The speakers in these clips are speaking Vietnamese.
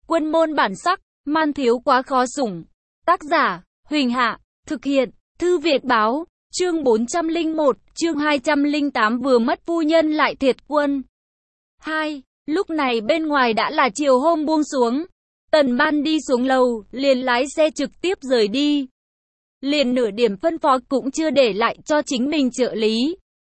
Quân môn bản sắc, man thiếu quá khó sủng. Tác giả, Huỳnh Hạ, thực hiện, Thư Viện Báo, chương 401, chương 208 vừa mất phu nhân lại thiệt quân. 2. Lúc này bên ngoài đã là chiều hôm buông xuống. Tần Ban đi xuống lầu, liền lái xe trực tiếp rời đi. Liền nửa điểm phân phó cũng chưa để lại cho chính mình trợ lý.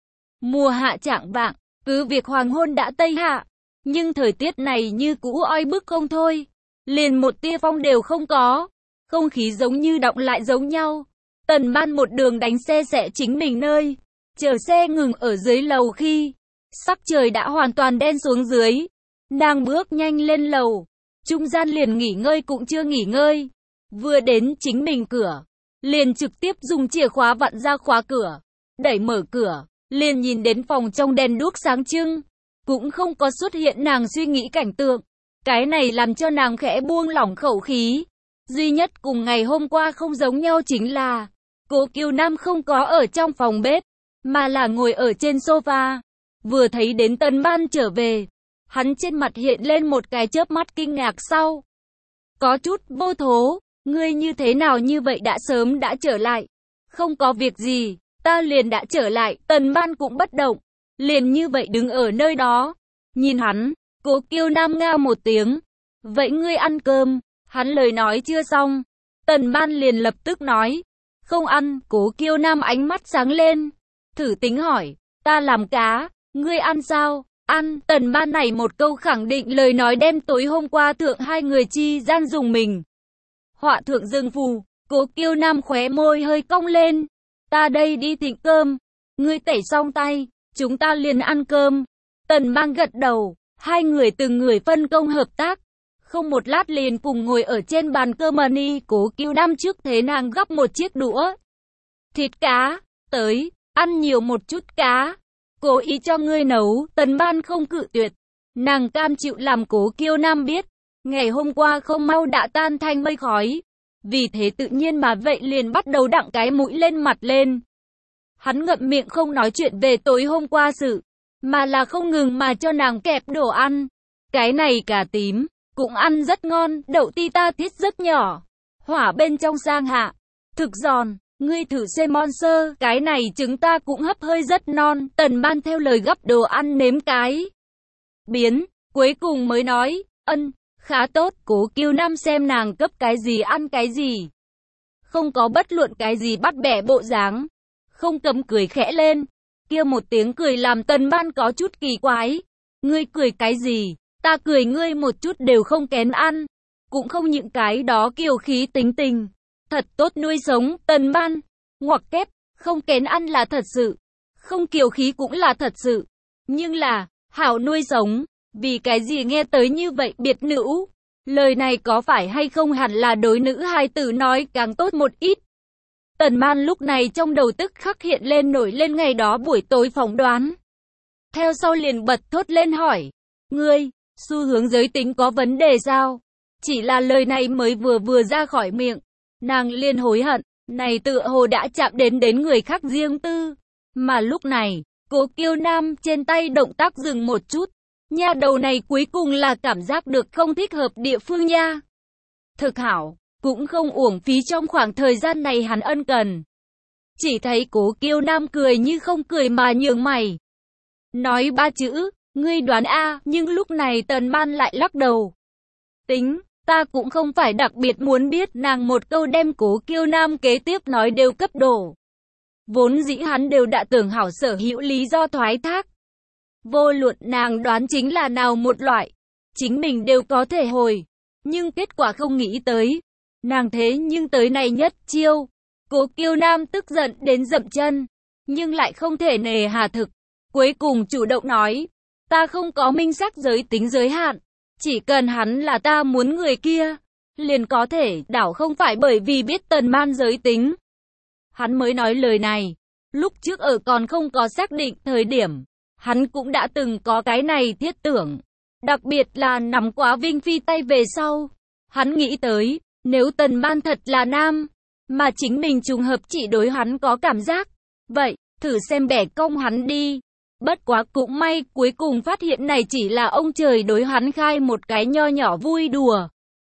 Mùa hạ chạng vạng, cứ việc hoàng hôn đã tây hạ, nhưng thời tiết này như cũ oi bức không thôi. Liền một tia phong đều không có. Không khí giống như đọng lại giống nhau. Tần Ban một đường đánh xe rẽ chính mình nơi. Chờ xe ngừng ở dưới lầu khi sắc trời đã hoàn toàn đen xuống dưới. Nàng bước nhanh lên lầu. Trung gian liền nghỉ ngơi cũng chưa nghỉ ngơi. Vừa đến chính mình cửa, liền trực tiếp dùng chìa khóa vặn ra khóa cửa. Đẩy mở cửa, liền nhìn đến phòng trong đèn đuốc sáng trưng. Cũng không có xuất hiện nàng suy nghĩ cảnh tượng. Cái này làm cho nàng khẽ buông lỏng khẩu khí. Duy nhất cùng ngày hôm qua không giống nhau chính là Cố Kiều Nam không có ở trong phòng bếp, mà là ngồi ở trên sofa. Vừa thấy đến Tần Ban trở về, hắn trên mặt hiện lên một cái chớp mắt kinh ngạc sau. Có chút vô thố, ngươi như thế nào như vậy đã sớm đã trở lại. Không có việc gì, ta liền đã trở lại. Tần Ban cũng bất động, liền như vậy đứng ở nơi đó. Nhìn hắn, Cố Kiều Nam ngao một tiếng. Vậy ngươi ăn cơm? Hắn lời nói chưa xong, Tần Ban liền lập tức nói. Không ăn. Cố Kiều Nam ánh mắt sáng lên. Thử tính hỏi, ta làm cá, ngươi ăn sao? Ăn. Tần Ban này một câu khẳng định lời nói đem tối hôm qua thượng hai người chi gian dùng mình. Họa thượng dương phù. Cố Kiều Nam khóe môi hơi cong lên. Ta đây đi thịnh cơm. Ngươi tẩy xong tay, chúng ta liền ăn cơm. Tần Ban gật đầu. Hai người từng người phân công hợp tác. Không một lát liền cùng ngồi ở trên bàn cơm mani. Cố Kiều Nam trước thế nàng gắp một chiếc đũa thịt cá, tới, ăn nhiều một chút cá. Cố ý cho ngươi nấu. Tần Ban không cự tuyệt. Nàng cam chịu làm Cố Kiều Nam biết. Ngày hôm qua không mau đã tan thành mây khói. Vì thế tự nhiên mà vậy liền bắt đầu đặng cái mũi lên mặt lên. Hắn ngậm miệng không nói chuyện về tối hôm qua sự, mà là không ngừng mà cho nàng kẹp đồ ăn. Cái này cà tím cũng ăn rất ngon, đậu ti ta thiết rất nhỏ, hỏa bên trong sang hạ, thực giòn, ngươi thử xem monster, cái này trứng ta cũng hấp hơi rất non. Tần Ban theo lời gấp đồ ăn nếm cái biến, cuối cùng mới nói, khá tốt. Cố Kiều Nam xem nàng cấp cái gì ăn cái gì, không có bất luận cái gì bắt bẻ bộ dáng, không cấm cười khẽ lên. Kia một tiếng cười làm Tần Ban có chút kỳ quái. Ngươi cười cái gì? Ta cười ngươi một chút đều không kén ăn, cũng không những cái đó kiều khí tính tình. Thật tốt nuôi sống. Tần Ban ngoặc kép, không kén ăn là thật sự, không kiều khí cũng là thật sự, nhưng là hảo nuôi sống, vì cái gì nghe tới như vậy biệt nữ? Lời này có phải hay không hẳn là đối nữ hài tử nói càng tốt một ít. Tần Ban lúc này trong đầu tức khắc hiện lên nổi lên ngày đó buổi tối phỏng đoán. Theo sau liền bật thốt lên hỏi, ngươi, xu hướng giới tính có vấn đề sao? Chỉ là lời này mới vừa ra khỏi miệng, nàng liền hối hận, này tựa hồ đã chạm đến người khác riêng tư. Mà lúc này, Cố Kiều Nam trên tay động tác dừng một chút. Nha đầu này cuối cùng là cảm giác được không thích hợp địa phương nha. Thực hảo, cũng không uổng phí trong khoảng thời gian này hắn ân cần. Chỉ thấy Cố Kiều Nam cười như không cười mà nhướng mày. Nói ba chữ, ngươi đoán a. Nhưng lúc này Tần Ban lại lắc đầu. Tính, ta cũng không phải đặc biệt muốn biết. Nàng một câu đem Cố Kiều Nam kế tiếp nói đều cấp đổ. Vốn dĩ hắn đều đã tưởng hảo sở hữu lý do thoái thác. Vô luận nàng đoán chính là nào một loại, chính mình đều có thể hồi. Nhưng kết quả không nghĩ tới. Nàng thế nhưng tới này nhất chiêu. Cố Kiều Nam tức giận đến dậm chân, nhưng lại không thể nề hà thực. Cuối cùng chủ động nói, ta không có minh xác giới tính giới hạn, chỉ cần hắn là ta muốn người kia, liền có thể. Đảo không phải bởi vì biết Tần Ban giới tính. Hắn mới nói lời này, lúc trước ở còn không có xác định thời điểm, hắn cũng đã từng có cái này thiết tưởng. Đặc biệt là nắm quá Vinh Phi tay về sau, hắn nghĩ tới, nếu Tần Ban thật là nam, mà chính mình trùng hợp chỉ đối hắn có cảm giác, vậy, thử xem bẻ cong hắn đi. Bất quá cũng may, cuối cùng phát hiện này chỉ là ông trời đối hắn khai một cái nho nhỏ vui đùa.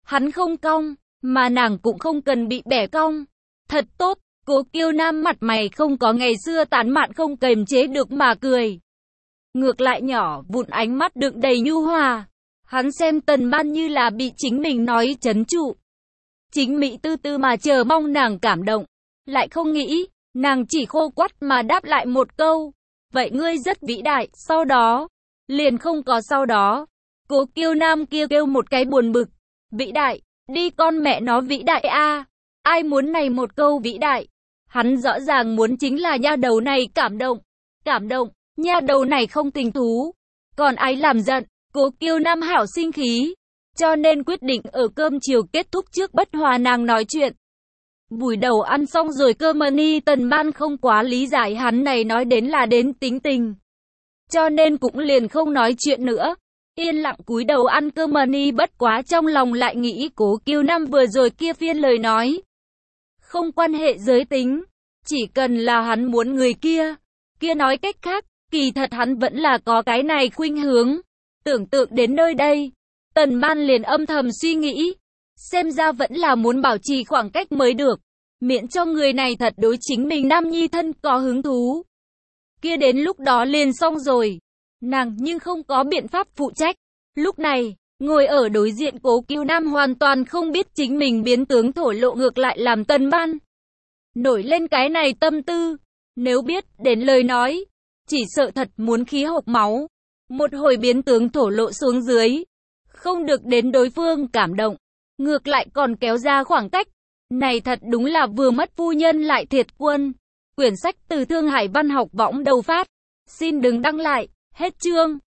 Hắn không cong, mà nàng cũng không cần bị bẻ cong. Thật tốt, Cố Kiêu Nam mặt mày không có ngày xưa tán mạn không kềm chế được mà cười. Ngược lại nhỏ vụn ánh mắt đựng đầy nhu hòa. Hắn xem Tần Ban như là bị chính mình nói trấn trụ. Chính Mỹ tư tư mà chờ mong nàng cảm động. Lại không nghĩ, nàng chỉ khô quắt mà đáp lại một câu. Vậy ngươi rất vĩ đại, sau đó, liền không có sau đó. Cố Kiêu Nam kia kêu một cái buồn bực. Vĩ đại, đi con mẹ nó vĩ đại a. Ai muốn này một câu vĩ đại? Hắn rõ ràng muốn chính là nha đầu này cảm động. Cảm động, nha đầu này không tình thú. Còn ai làm giận? Cố Kiêu Nam hảo sinh khí. Cho nên quyết định ở cơm chiều kết thúc trước bất hòa nàng nói chuyện. Buổi đầu ăn xong rồi cơ mà ni Tần Ban không quá lý giải hắn này nói đến là đến tính tình. Cho nên cũng liền không nói chuyện nữa. Yên lặng cúi đầu ăn cơm mà ni bất quá trong lòng lại nghĩ Cố Kiêu Nam vừa rồi kia phiên lời nói. Không quan hệ giới tính. Chỉ cần là hắn muốn người kia. Kia nói cách khác, kỳ thật hắn vẫn là có cái này khuynh hướng. Tưởng tượng đến nơi đây. Tần Ban liền âm thầm suy nghĩ. Xem ra vẫn là muốn bảo trì khoảng cách mới được. Miễn cho người này thật đối chính mình nam nhi thân có hứng thú. Kia đến lúc đó liền xong rồi. Nàng nhưng không có biện pháp phụ trách. Lúc này, ngồi ở đối diện Cố Kiêu Nam hoàn toàn không biết chính mình biến tướng thổ lộ ngược lại làm Tần Ban nổi lên cái này tâm tư. Nếu biết đến lời nói, chỉ sợ thật muốn khí hộc máu. Một hồi biến tướng thổ lộ xuống dưới. Không được đến đối phương cảm động. Ngược lại còn kéo ra khoảng cách. Này thật đúng là vừa mất phu nhân lại thiệt quân. Quyển sách từ Thương Hải Văn Học Võng đầu phát. Xin đừng đăng lại. Hết chương.